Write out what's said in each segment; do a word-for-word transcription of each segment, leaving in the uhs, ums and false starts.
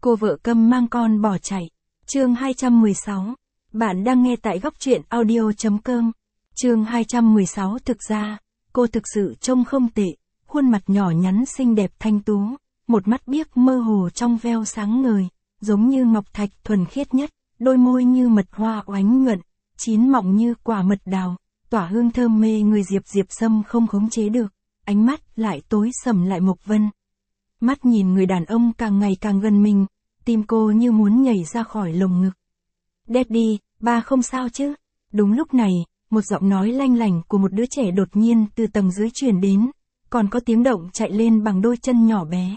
cô vợ câm mang con bỏ chạy. Chương hai trăm mười sáu. Bạn đang nghe tại góc truyện audio chấm com. Chương hai trăm mười sáu. Thực ra, cô thực sự trông không tệ, khuôn mặt nhỏ nhắn xinh đẹp thanh tú, một mắt biếc mơ hồ trong veo sáng ngời, giống như ngọc thạch thuần khiết nhất, đôi môi như mật hoa oánh nhuận, chín mọng như quả mật đào, tỏa hương thơm mê người. Diệp Diệp Sâm không khống chế được, ánh mắt lại tối sầm lại. Mộc Vân mắt nhìn người đàn ông càng ngày càng gần mình, tim cô như muốn nhảy ra khỏi lồng ngực. Daddy, ba không sao chứ? Đúng lúc này, một giọng nói lanh lảnh của một đứa trẻ đột nhiên từ tầng dưới truyền đến, còn có tiếng động chạy lên bằng đôi chân nhỏ bé.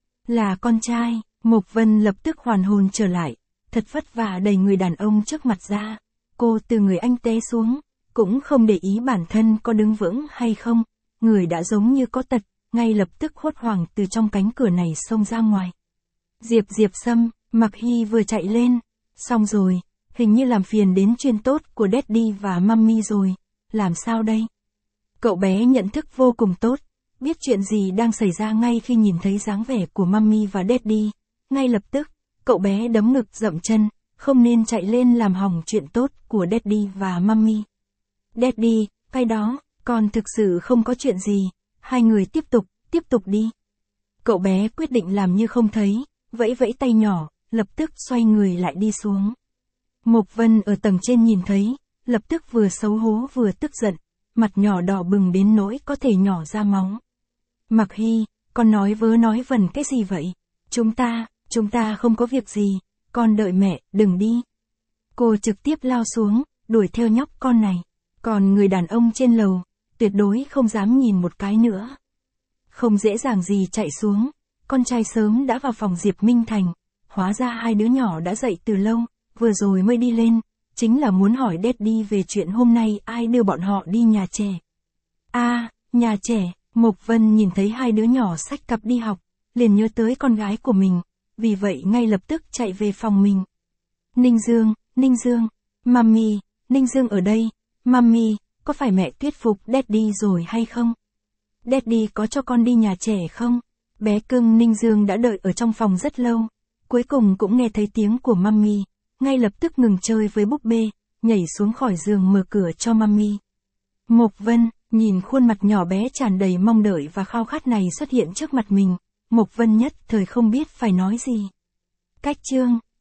Là con trai. Mộc Vân lập tức hoàn hồn trở lại, thật vất vả đẩy người đàn ông trước mặt ra. Cô từ người anh té xuống, cũng không để ý bản thân có đứng vững hay không, người đã giống như có tật, ngay lập tức hốt hoảng từ trong cánh cửa này xông ra ngoài. Diệp Diệp Sâm, Mạc Hy vừa chạy lên, xong rồi, hình như làm phiền đến chuyên tốt của Daddy và Mummy rồi, làm sao đây? Cậu bé nhận thức vô cùng tốt, biết chuyện gì đang xảy ra ngay khi nhìn thấy dáng vẻ của Mummy và Daddy, ngay lập tức, cậu bé đấm ngực dậm chân, không nên chạy lên làm hỏng chuyện tốt của Daddy và Mummy. Daddy, cái đó, con thực sự không có chuyện gì, hai người tiếp tục, tiếp tục đi. Cậu bé quyết định làm như không thấy, vẫy vẫy tay nhỏ, lập tức xoay người lại đi xuống. Mộc Vân ở tầng trên nhìn thấy, lập tức vừa xấu hổ vừa tức giận, mặt nhỏ đỏ bừng đến nỗi có thể nhỏ ra máu. Mạc Hy, con nói vớ nói vẩn cái gì vậy? Chúng ta, chúng ta không có việc gì, con đợi mẹ, đừng đi. Cô trực tiếp lao xuống, đuổi theo nhóc con này, còn người đàn ông trên lầu, tuyệt đối không dám nhìn một cái nữa. Không dễ dàng gì chạy xuống, con trai sớm đã vào phòng Diệp Minh Thành, hóa ra hai đứa nhỏ đã dậy từ lâu, vừa rồi mới đi lên, chính là muốn hỏi Daddy về chuyện hôm nay ai đưa bọn họ đi nhà trẻ. A, à, nhà trẻ. Mộc Vân nhìn thấy hai đứa nhỏ xách cặp đi học, liền nhớ tới con gái của mình, vì vậy ngay lập tức chạy về phòng mình. Ninh Dương, Ninh Dương, Mummy, Ninh Dương ở đây, Mummy, có phải mẹ thuyết phục Daddy rồi hay không? Daddy có cho con đi nhà trẻ không? Bé cưng Ninh Dương đã đợi ở trong phòng rất lâu, cuối cùng cũng nghe thấy tiếng của Mummy, ngay lập tức ngừng chơi với búp bê, nhảy xuống khỏi giường mở cửa cho Mummy. Mộc Vân nhìn khuôn mặt nhỏ bé tràn đầy mong đợi và khao khát này xuất hiện trước mặt mình, Mộc Vân nhất thời không biết phải nói gì. Cách chương